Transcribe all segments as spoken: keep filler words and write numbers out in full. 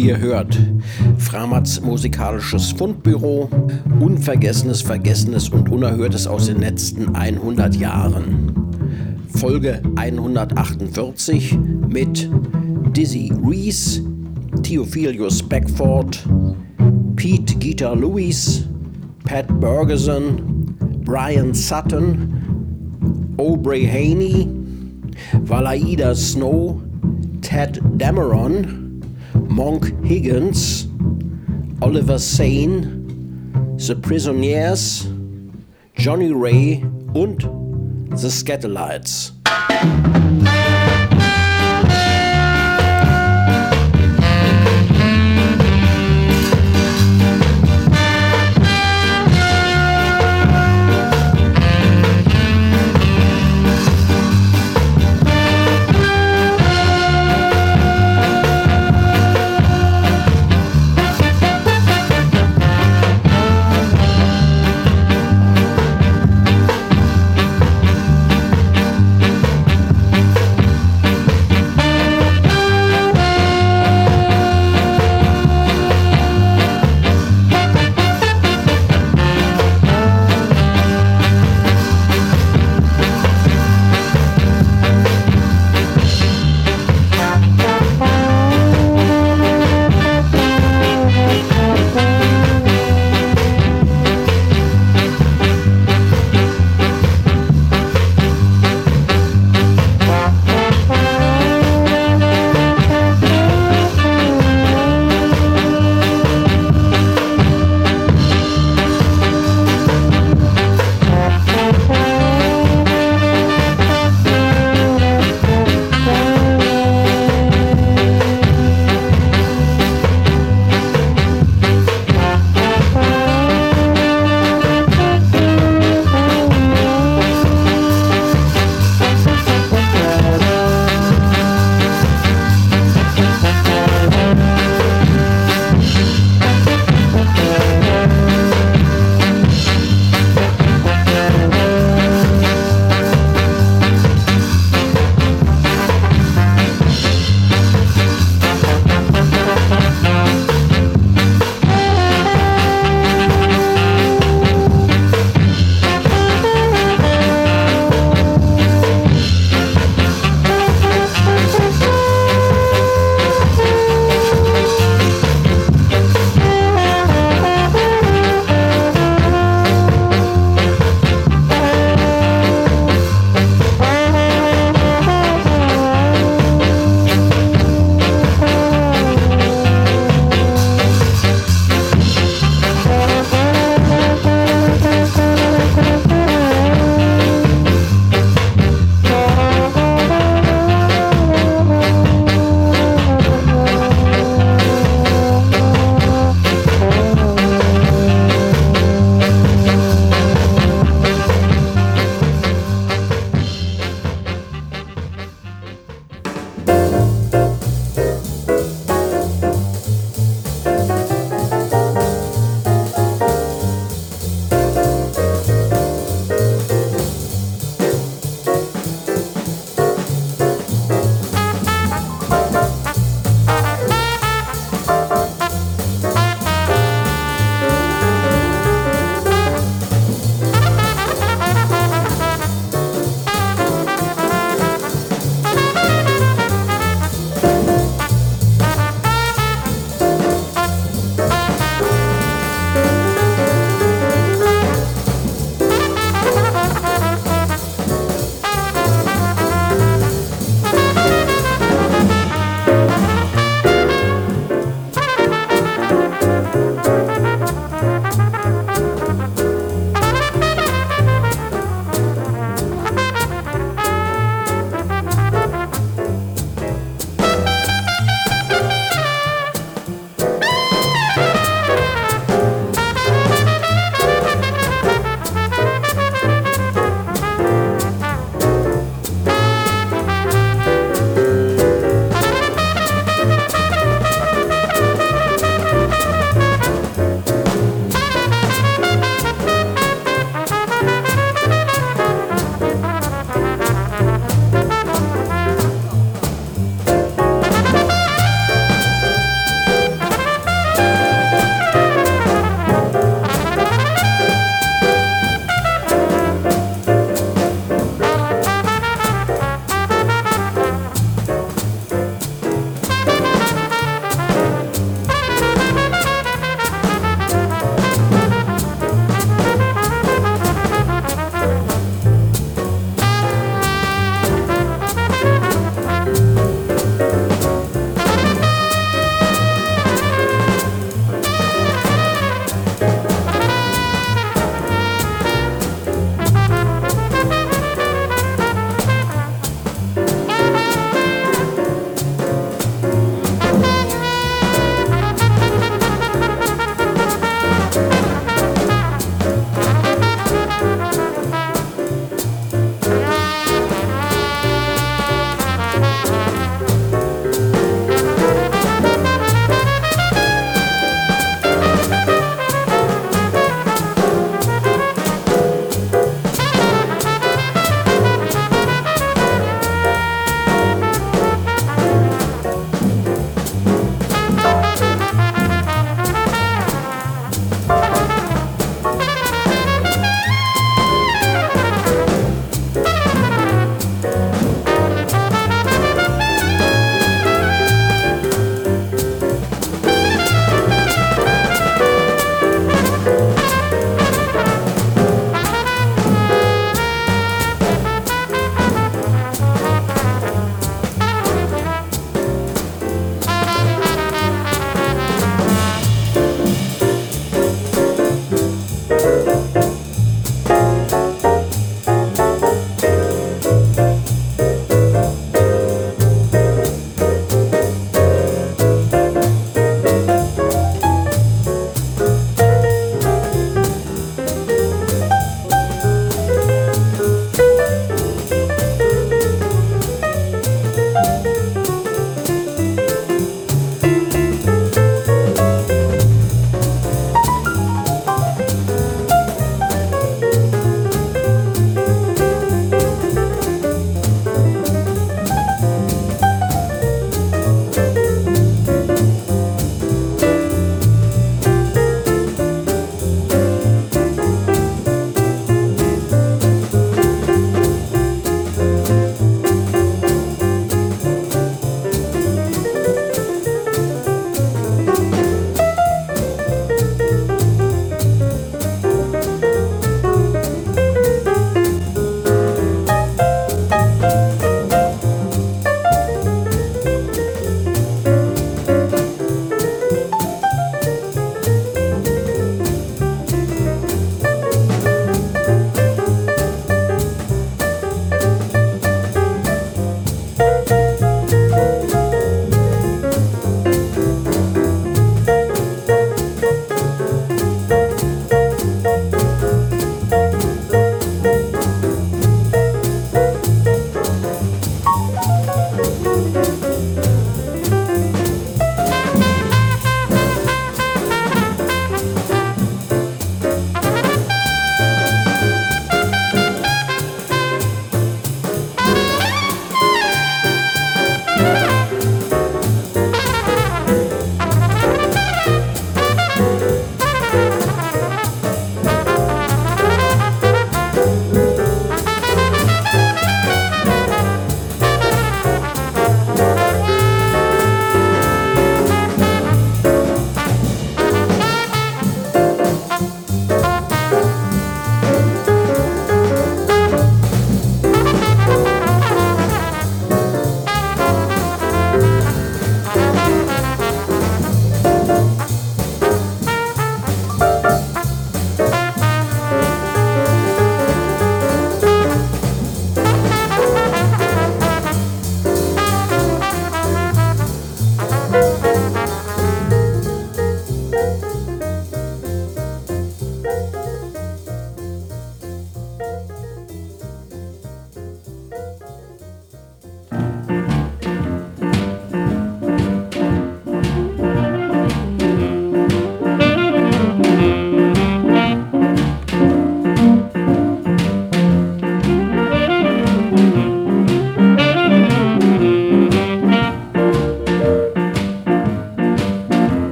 Ihr hört Framats musikalisches Fundbüro, Unvergessenes, Vergessenes und Unerhörtes aus den letzten hundert Jahren. Folge hundertachtundvierzig mit Dizzy Reese, Theophilus Beckford, Pete Guitar Lewis, Pat Bergeson, Brian Sutton, Aubrey Haney, Valaida Snow, Ted Dameron, Monk Higgins, Oliver Sane, The Prisoners, Johnny Ray und The Skatalites.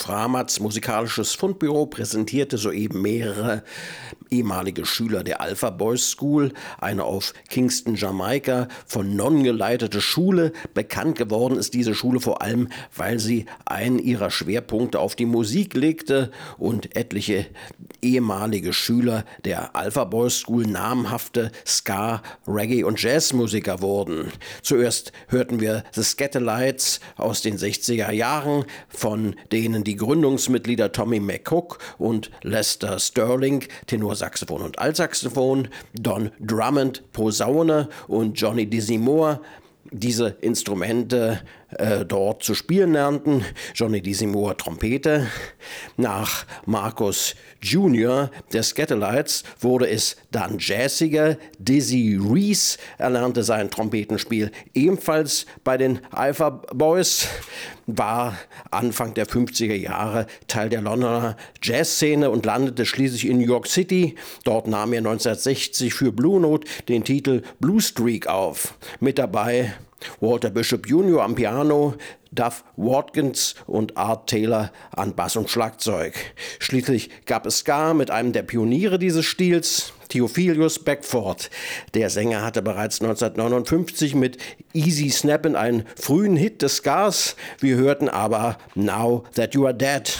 Framatz Musikalisches Fundbüro präsentierte soeben mehrere ehemalige Schüler der Alpha Boys School, eine auf Kingston, Jamaika von Nonnen geleitete Schule. Bekannt geworden ist diese Schule vor allem, weil sie einen ihrer Schwerpunkte auf die Musik legte und etliche ehemalige Schüler der Alpha Boys School namhafte Ska-, Reggae- und Jazzmusiker wurden. Zuerst hörten wir The Skatalites aus den sechziger Jahren, von denen die Gründungsmitglieder Tommy McCook und Lester Sterling, Tenorsaxophon und Altsaxophon, Don Drummond, Posaune und Johnny Dizzy Moore diese Instrumente äh, dort zu spielen lernten. Johnny Dizzy Moore Trompete. Nach Marcus Junior der Skatalites wurde es dann jazziger. Dizzy Reese erlernte sein Trompetenspiel ebenfalls bei den Alpha Boys, war Anfang der fünfziger Jahre Teil der Londoner Jazzszene und landete schließlich in New York City. Dort nahm er neunzehnhundertsechzig für Blue Note den Titel Blue Streak auf. Mit dabei Walter Bishop Junior am Piano, Duff Watkins und Art Taylor an Bass und Schlagzeug. Schließlich gab es Ska mit einem der Pioniere dieses Stils, Theophilus Beckford. Der Sänger hatte bereits neunzehnhundertneunundfünfzig mit Easy Snappin' einen frühen Hit des Skas. Wir hörten aber Now That You Are Dead.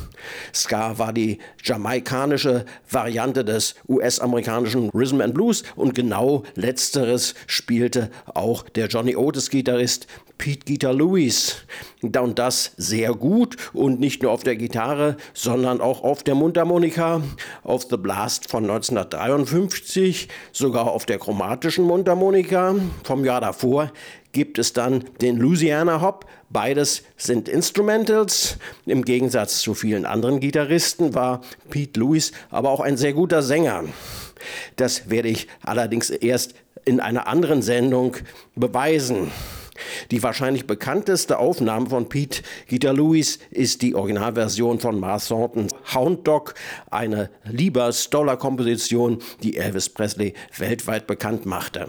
Ska war die jamaikanische Variante des U S-amerikanischen Rhythm and Blues und genau letzteres spielte auch der Johnny Otis-Gitarrist Pete Guitar Lewis. Und das sehr gut und nicht nur auf der Gitarre, sondern auch auf der Mundharmonika, auf The Blast von neunzehnhundertdreiundfünfzig, sogar auf der chromatischen Mundharmonika vom Jahr davor gibt es dann den Louisiana Hop. Beides sind Instrumentals. Im Gegensatz zu vielen anderen Gitarristen war Pete Lewis aber auch ein sehr guter Sänger. Das werde ich allerdings erst in einer anderen Sendung beweisen. Die wahrscheinlich bekannteste Aufnahme von Pete Guitar Lewis ist die Originalversion von Mars Thorntons Hound Dog, eine Lieber-Stoller-Komposition, die Elvis Presley weltweit bekannt machte.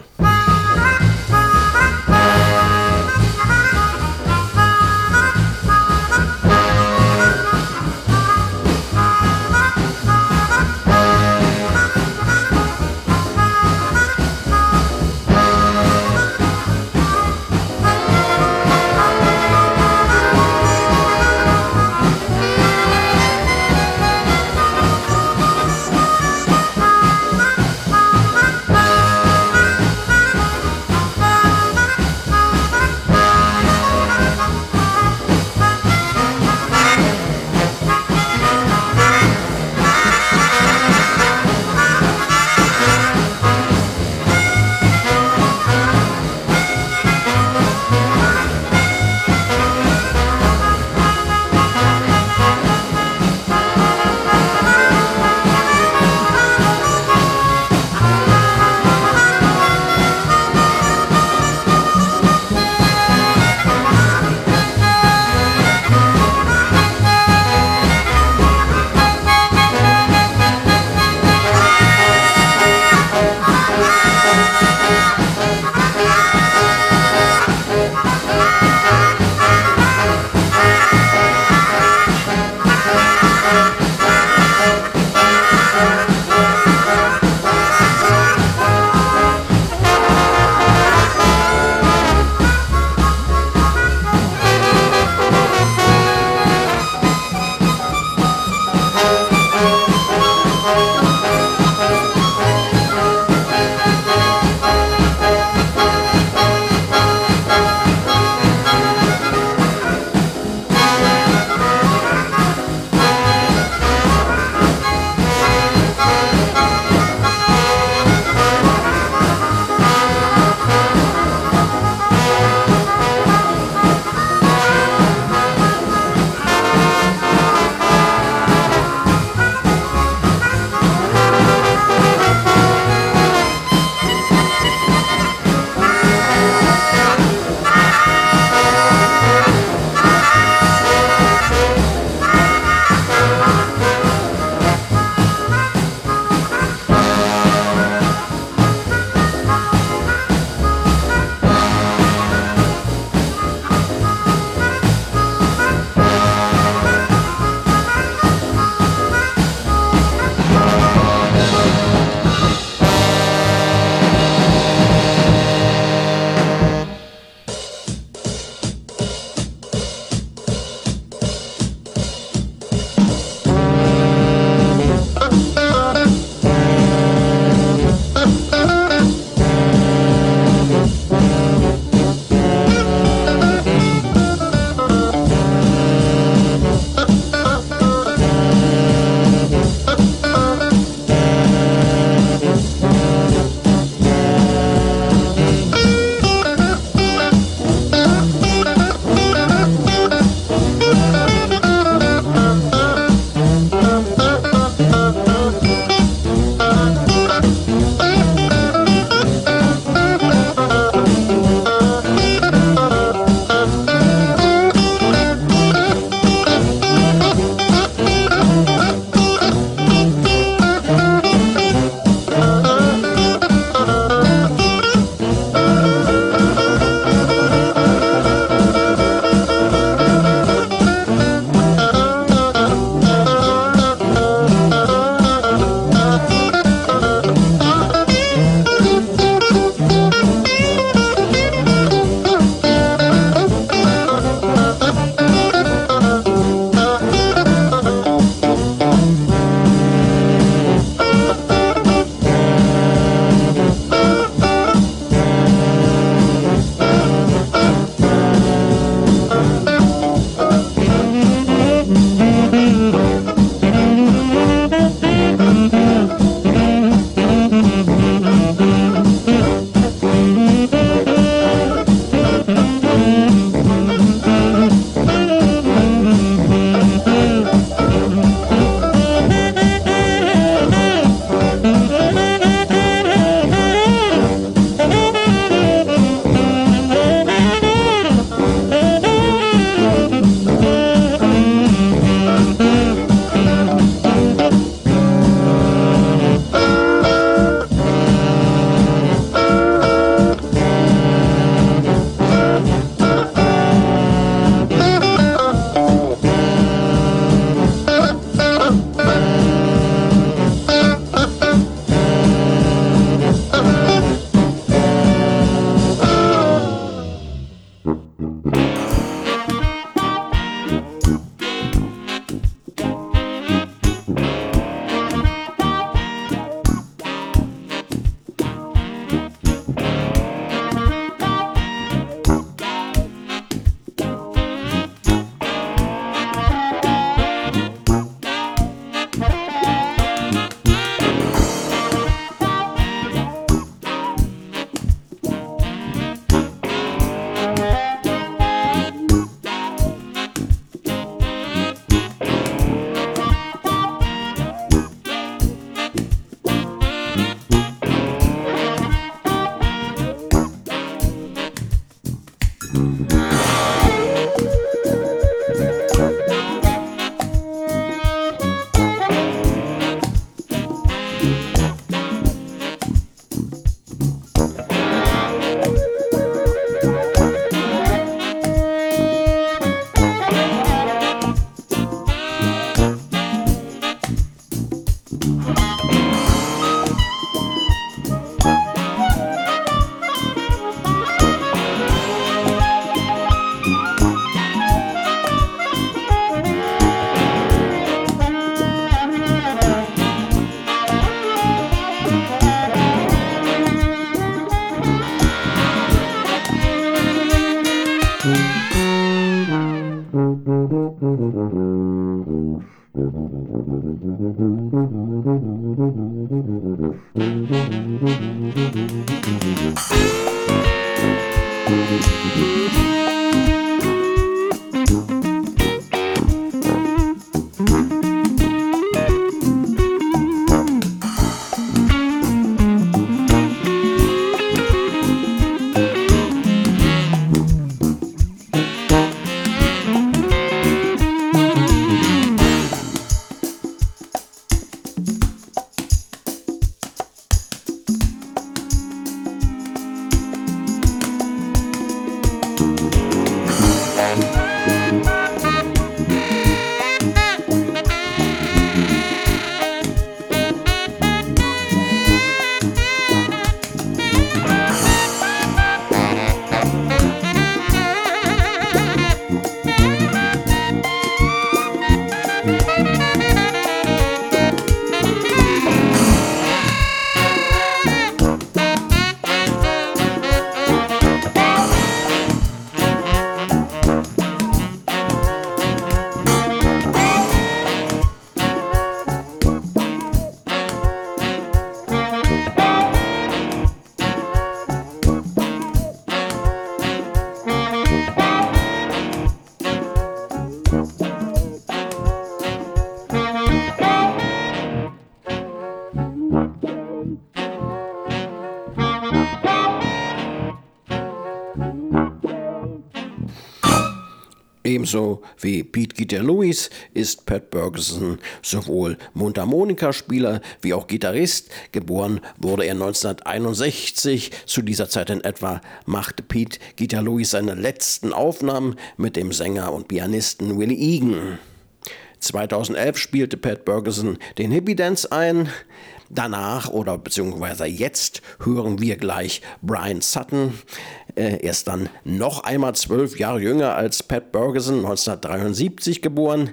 Ebenso wie Pete Guitar Lewis ist Pat Bergeson sowohl Mundharmonikaspieler wie auch Gitarrist. Geboren wurde er neunzehnhunderteinundsechzig. Zu dieser Zeit in etwa machte Pete Guitar Lewis seine letzten Aufnahmen mit dem Sänger und Pianisten Willie Egan. zweitausendelf spielte Pat Bergeson den Hippie Dance ein. Danach oder beziehungsweise jetzt hören wir gleich Brian Sutton. Er ist dann noch einmal zwölf Jahre jünger als Pat Bergeson, neunzehnhundertdreiundsiebzig geboren.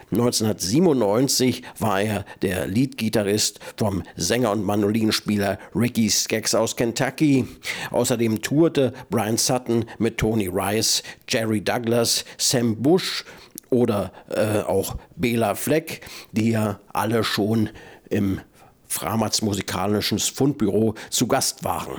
neunzehnhundertsiebenundneunzig war er der Leadgitarrist vom Sänger und Mandolinenspieler Ricky Skaggs aus Kentucky. Außerdem tourte Brian Sutton mit Tony Rice, Jerry Douglas, Sam Bush oder äh, auch Bela Fleck, die ja alle schon im Framatz Musikalisches Fundbüro zu Gast waren.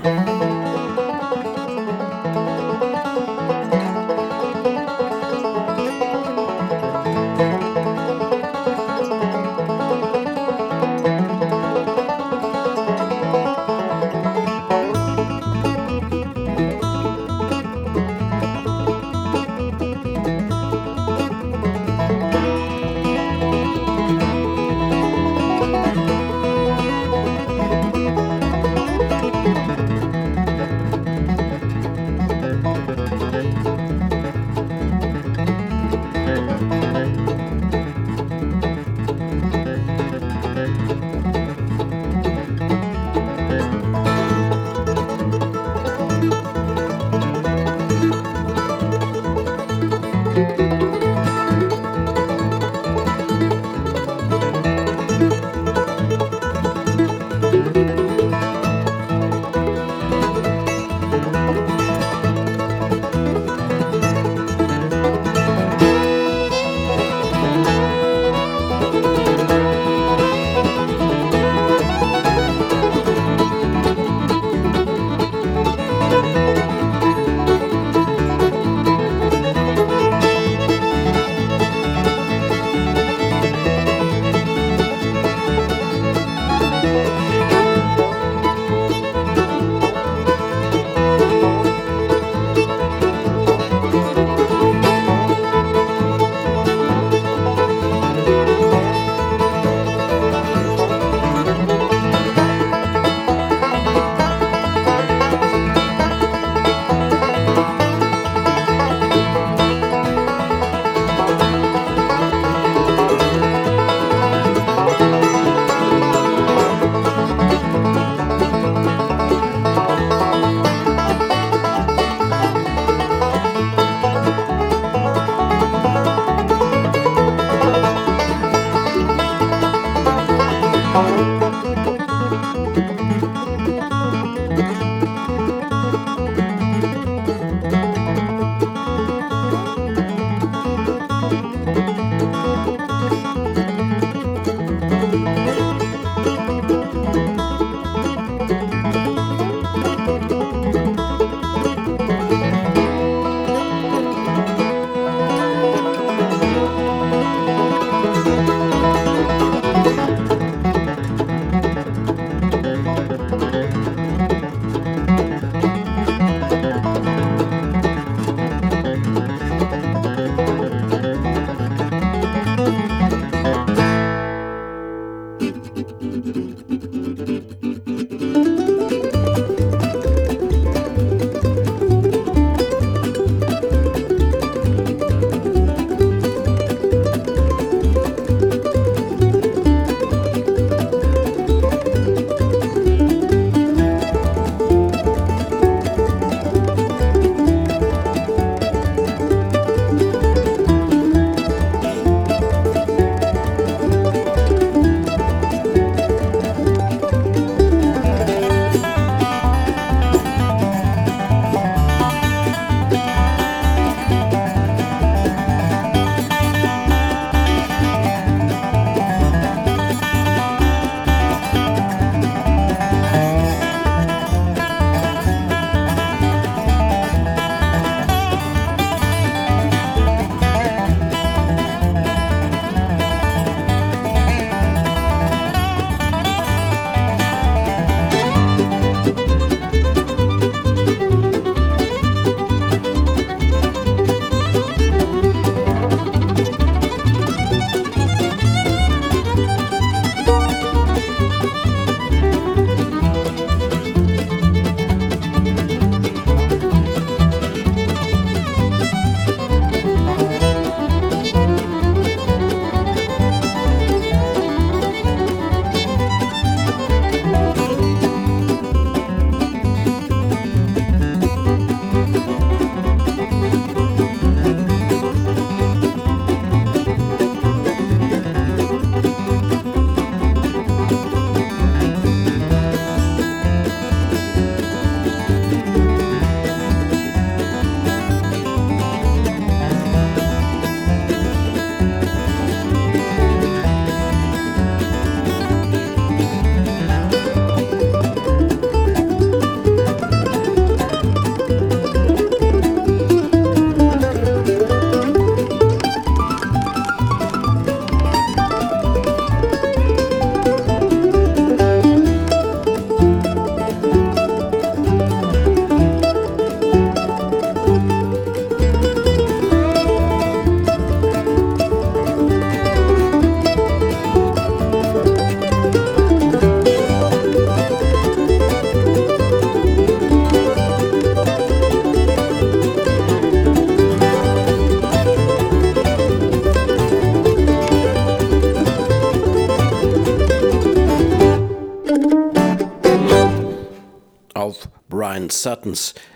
Brian Suttons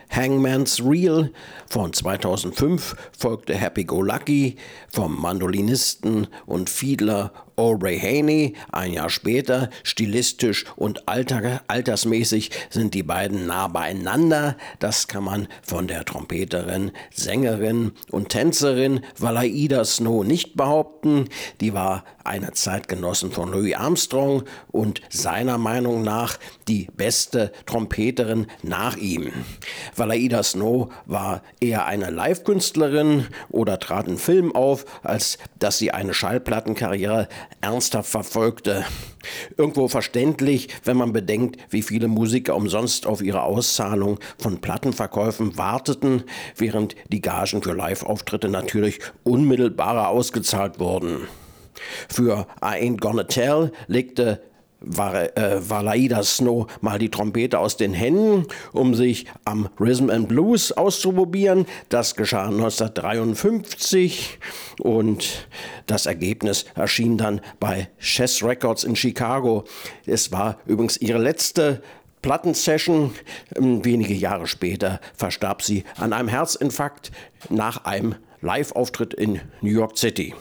Hangman's Reel von zweitausendfünf folgte Happy Go Lucky vom Mandolinisten und Fiedler Aubrey Haney. Ein Jahr später, stilistisch und alter, altersmäßig sind die beiden nah beieinander. Das kann man von der Trompeterin, Sängerin und Tänzerin Valaida Snow nicht behaupten. Die war eine Zeitgenossin von Louis Armstrong und seiner Meinung nach die beste Trompeterin nach ihm. Valaida Snow war eher eine Live-Künstlerin oder trat in Filmen auf, als dass sie eine Schallplattenkarriere ernsthaft verfolgte. Irgendwo verständlich, wenn man bedenkt, wie viele Musiker umsonst auf ihre Auszahlung von Plattenverkäufen warteten, während die Gagen für Live-Auftritte natürlich unmittelbarer ausgezahlt wurden. Für I Ain't Gonna Tell legte War, äh, Valaida Snow mal die Trompete aus den Händen, um sich am Rhythm and Blues auszuprobieren. Das geschah neunzehnhundertdreiundfünfzig und das Ergebnis erschien dann bei Chess Records in Chicago. Es war übrigens ihre letzte Plattensession. Wenige Jahre später verstarb sie an einem Herzinfarkt nach einem Live-Auftritt in New York City.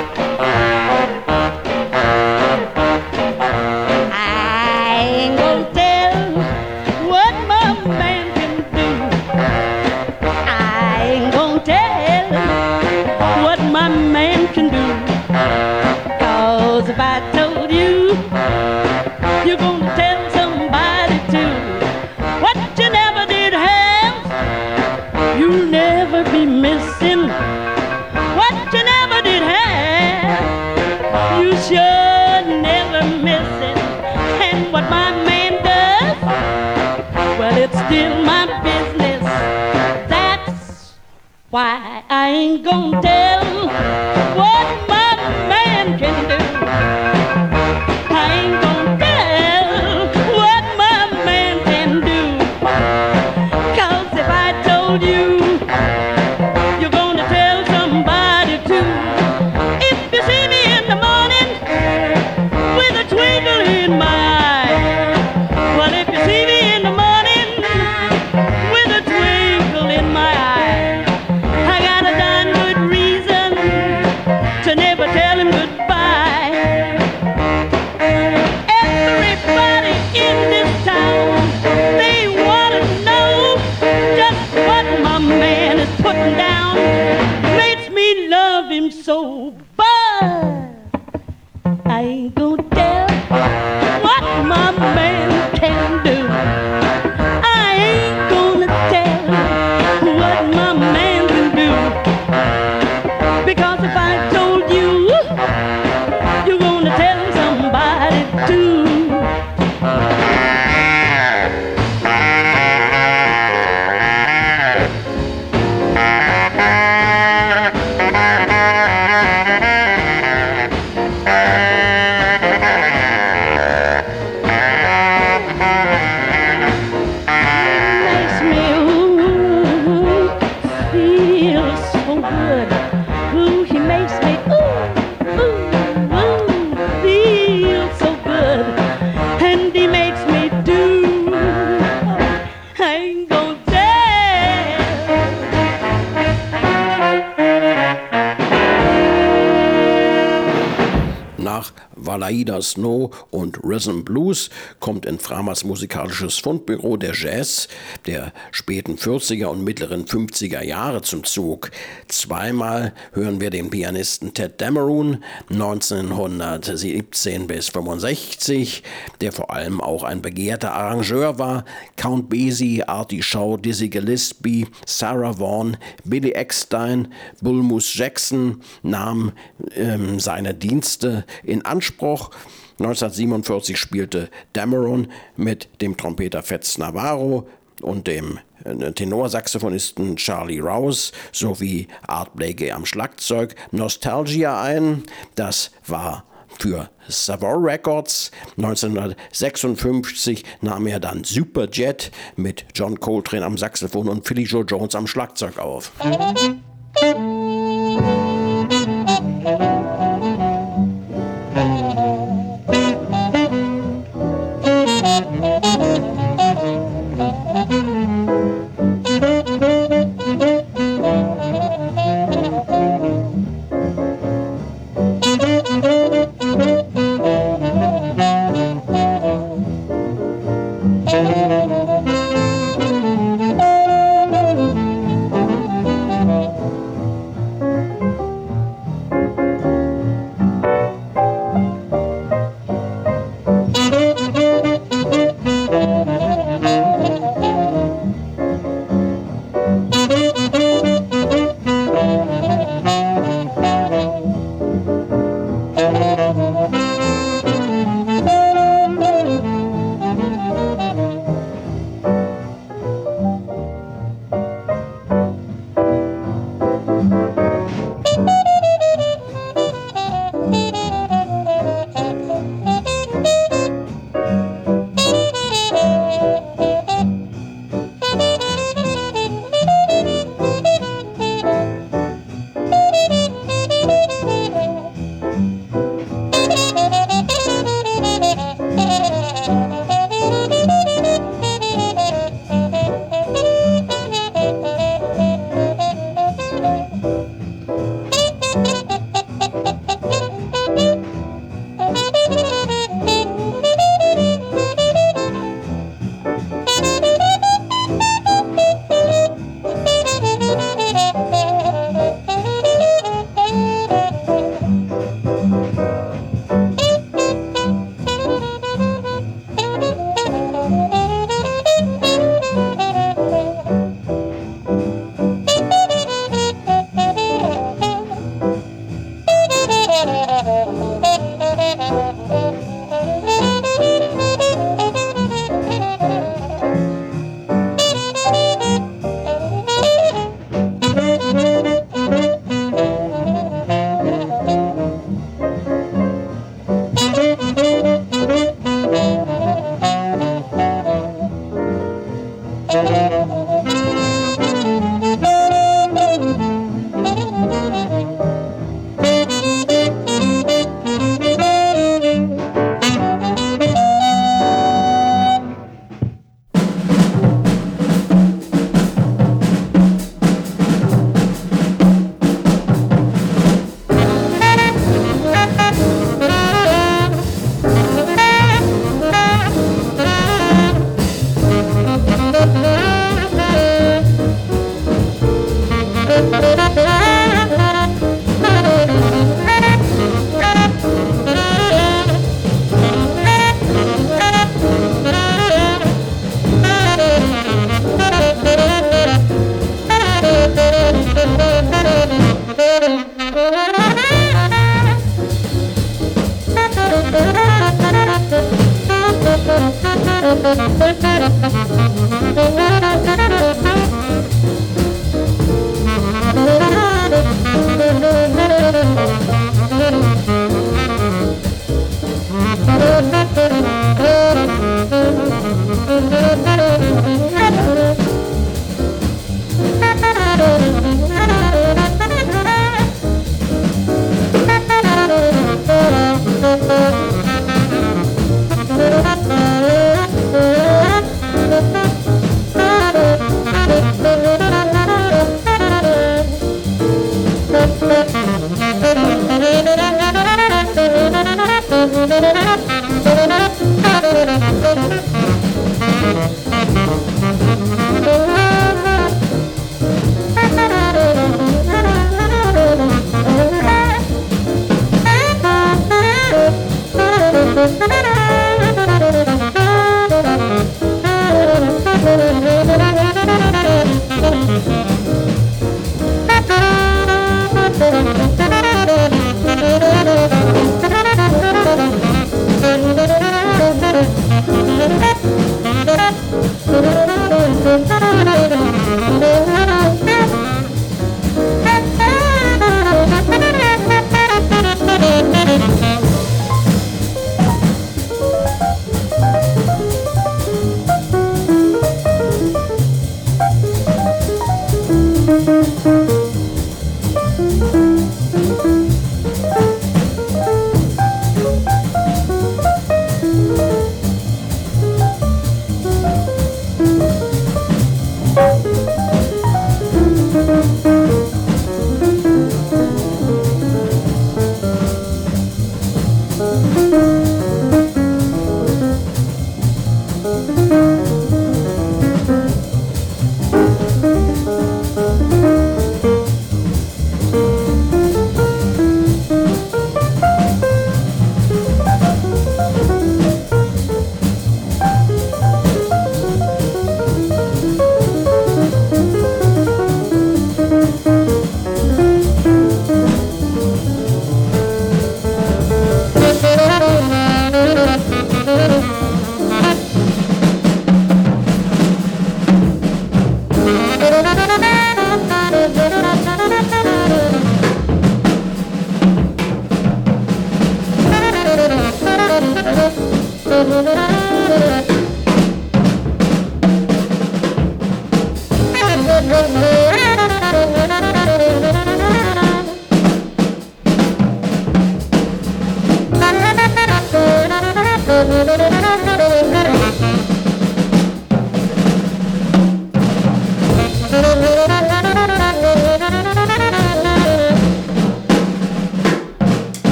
If I told you, you're gonna tell somebody too. What you never did have, you'll never be missing. What you never did have, you sure never missing. And what my man does, well, it's still my business. That's why I ain't gonna tell what my man can do. So, but I ain't gonna tell what my man can do. I ain't gonna tell what my man can do. Because if I told you, you're gonna tell somebody too. Valaida Snow und Rhythm Blues kommt in Framers musikalisches Fundbüro der Jazz der späten vierziger und mittleren fünfziger Jahre zum Zug. Zweimal hören wir den Pianisten Tadd Dameron, neunzehnhundertsiebzehn bis fünfundsechzig, der vor allem auch ein begehrter Arrangeur war. Count Basie, Artie Shaw, Dizzy Gillespie, Sarah Vaughan, Billy Eckstine, Bull Moose Jackson nahmen ähm, seine Dienste in Anspruch. neunzehnhundertsiebenundvierzig spielte Dameron mit dem Trompeter Fats Navarro und dem Tenorsaxophonisten Charlie Rouse sowie Art Blakey am Schlagzeug Nostalgia ein. Das war für Savoy Records. neunzehnhundertsechsundfünfzig nahm er dann Superjet mit John Coltrane am Saxophon und Philly Joe Jones am Schlagzeug auf. Thank you.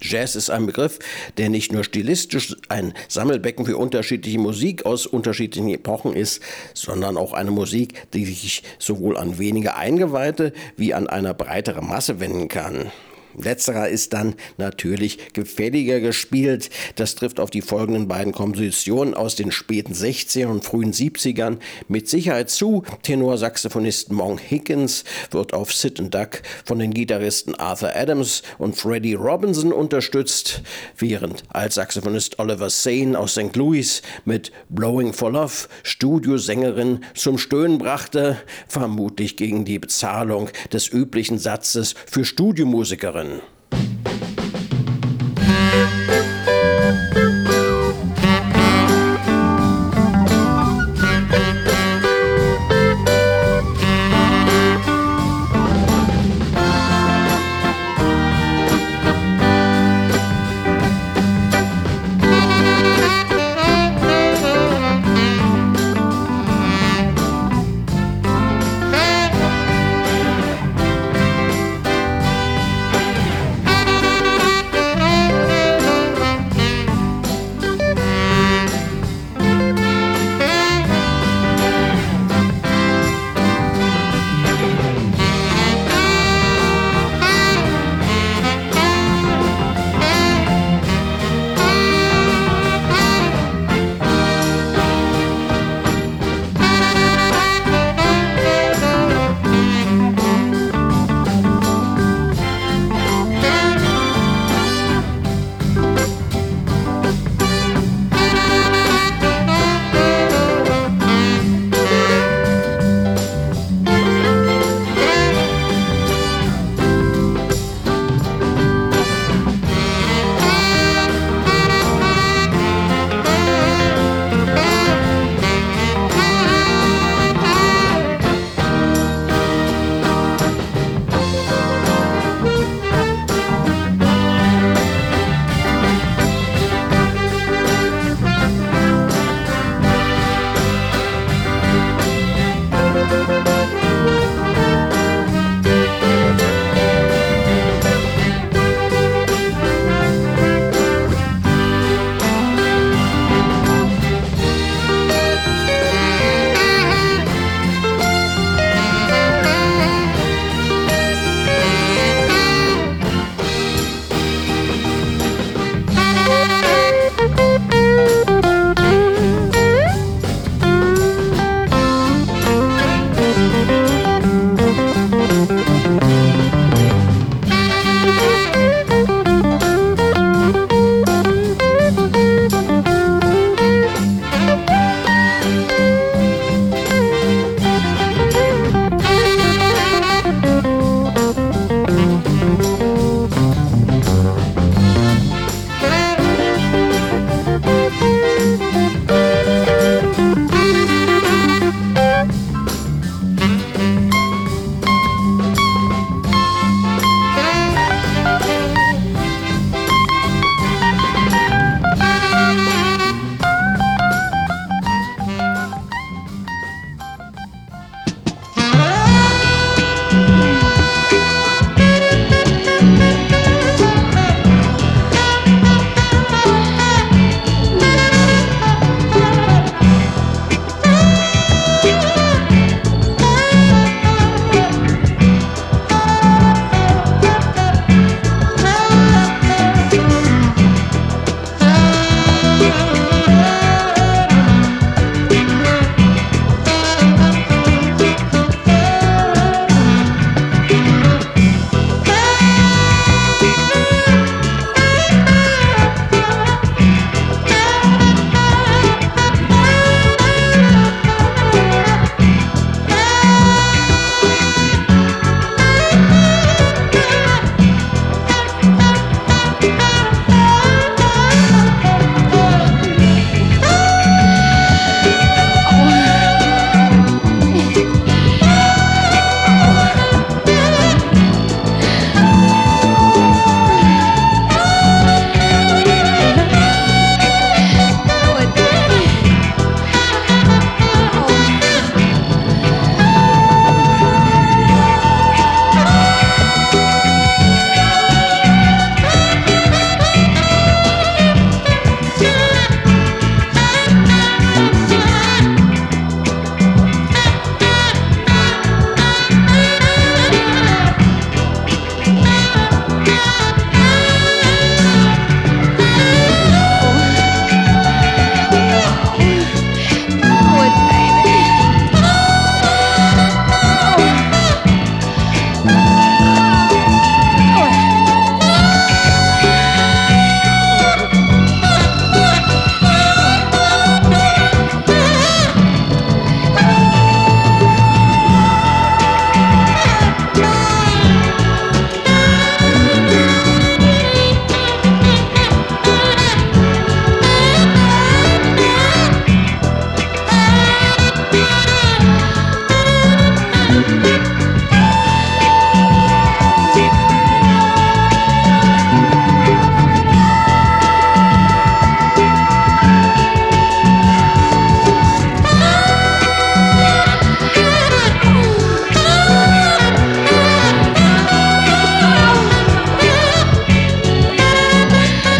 Jazz ist ein Begriff, der nicht nur stilistisch ein Sammelbecken für unterschiedliche Musik aus unterschiedlichen Epochen ist, sondern auch eine Musik, die sich sowohl an wenige Eingeweihte wie an eine breitere Masse wenden kann. Letzterer ist dann natürlich gefälliger gespielt. Das trifft auf die folgenden beiden Kompositionen aus den späten sechzigern und frühen siebzigern mit Sicherheit zu. Tenorsaxophonist Monk Higgins wird auf Sit and Duck von den Gitarristen Arthur Adams und Freddie Robinson unterstützt, während Altsaxophonist Oliver Sane aus Sankt Louis mit Blowing for Love Studiosängerin zum Stöhnen brachte, vermutlich gegen die Bezahlung des üblichen Satzes für Studiomusikerinnen.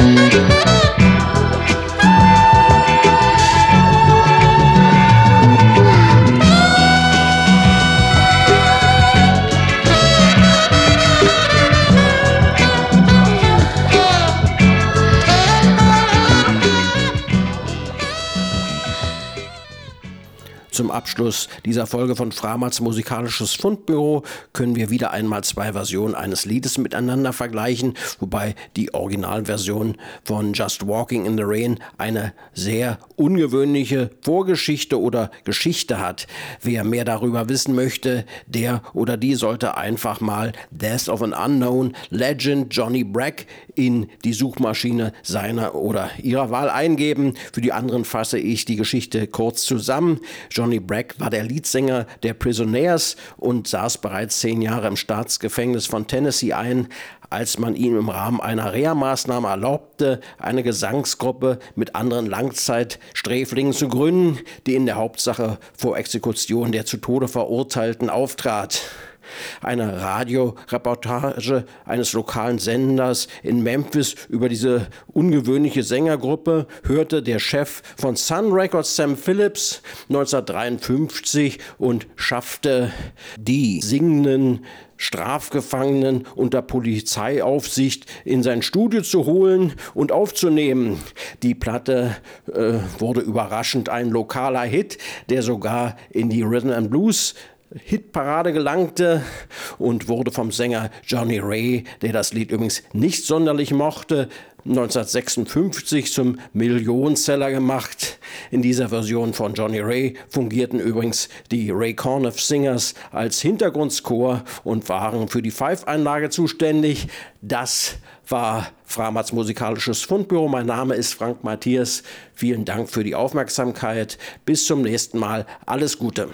Zum Abschluss dieser Folge von Framats musikalisches Fundbüro können wir wieder einmal zwei Versionen eines Liedes miteinander vergleichen, wobei die Originalversion von Just Walking in the Rain eine sehr ungewöhnliche Vorgeschichte oder Geschichte hat. Wer mehr darüber wissen möchte, der oder die sollte einfach mal Death of an Unknown Legend Johnny Bragg in die Suchmaschine seiner oder ihrer Wahl eingeben. Für die anderen fasse ich die Geschichte kurz zusammen. Johnny Bragg war der Leadsänger der Prisonaires und saß bereits zehn Jahre im Staatsgefängnis von Tennessee ein, als man ihm im Rahmen einer Reha-Maßnahme erlaubte, eine Gesangsgruppe mit anderen Langzeitsträflingen zu gründen, die in der Hauptsache vor Exekution der zu Tode Verurteilten auftrat. Eine Radioreportage eines lokalen Senders in Memphis über diese ungewöhnliche Sängergruppe hörte der Chef von Sun Records, Sam Phillips, neunzehnhundertdreiundfünfzig und schaffte die singenden Strafgefangenen unter Polizeiaufsicht in sein Studio zu holen und aufzunehmen. Die Platte äh, wurde überraschend ein lokaler Hit, der sogar in die Rhythm and Blues Hitparade gelangte und wurde vom Sänger Johnny Ray, der das Lied übrigens nicht sonderlich mochte, neunzehnhundertsechsundfünfzig zum Millionenseller gemacht. In dieser Version von Johnny Ray fungierten übrigens die Ray Conniff Singers als Hintergrundchor und waren für die Pfeifeinlage zuständig. Das war Framats musikalisches Fundbüro. Mein Name ist Frank Matthias. Vielen Dank für die Aufmerksamkeit. Bis zum nächsten Mal. Alles Gute.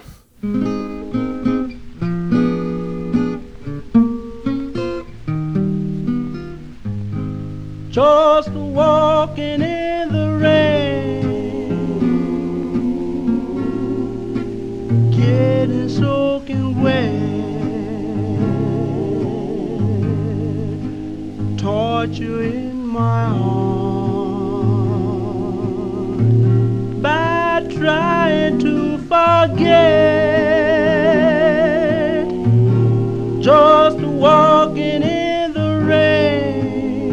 Just walking in the rain, getting soaking wet, torture in my heart by trying to forget. Just walking in the rain,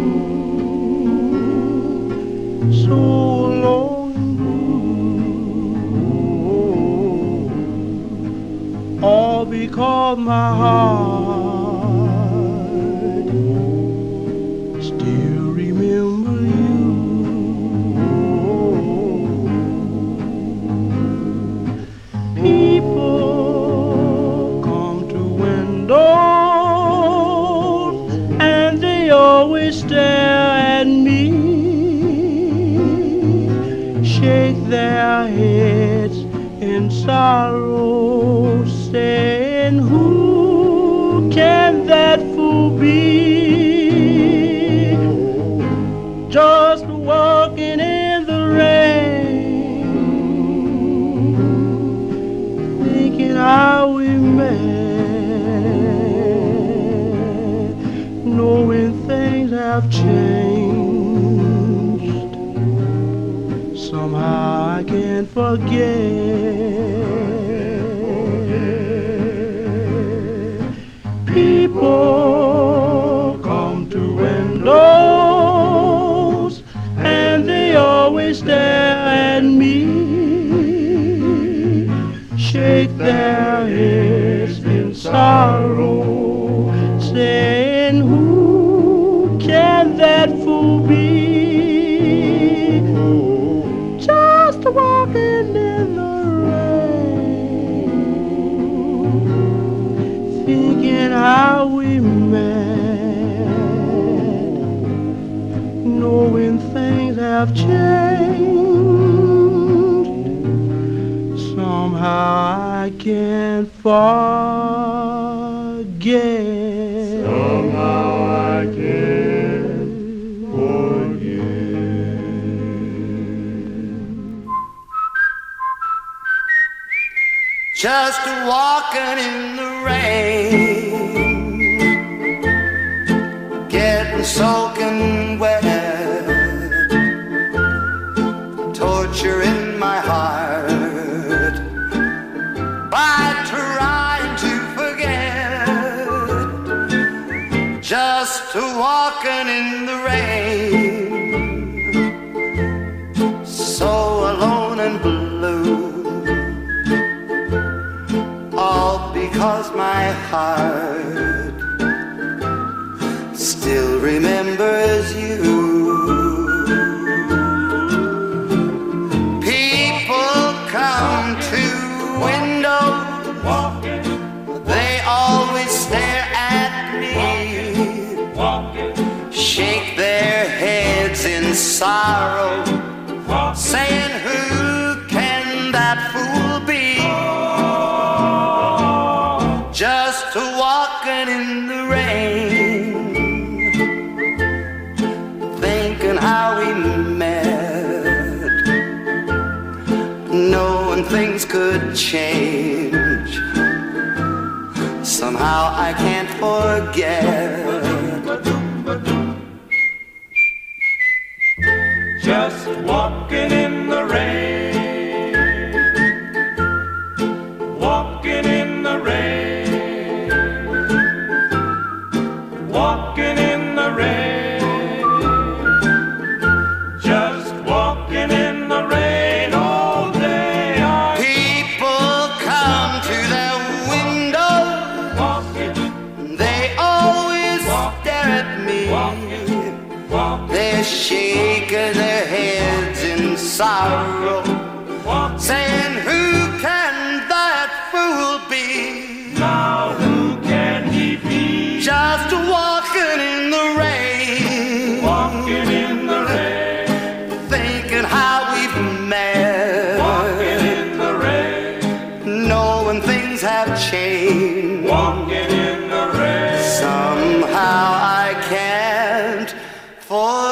so long and blue, all because my heart still remember you. People come to windows and they always stare at me, shake their heads in sorrow, saying, who can that fool be? Just walking in the rain, thinking how we met, knowing things have changed. Somehow I can't forget. People come to windows and they always stare at me, shake their heads in sorrow, saying, who can that fool be? Just walking in the rain, thinking how we met, knowing things have changed. Somehow I can't forget. Somehow I can't forget. Just walking in the rain, getting soaking wet, rain, so alone and blue, all because my heart still remembers you. People come to windows, they always stare at me, shake their heads in sorrow, saying, who can that fool be? Just walking in the rain, thinking how we met, knowing things could change. Somehow I can't forget. Just walking in the rain, walking in the rain, walking in the rain, just walking in the rain all day. I People come to their window, walking, they always stare at me, walking, walking, they're shaking their heads in sorrow, walking. saying, who can that fool be? Now who can he be? Just walking in the rain, Walking in the rain, thinking how we've met, walking in the rain, knowing things have changed. walking in the rain. Somehow I can't forget.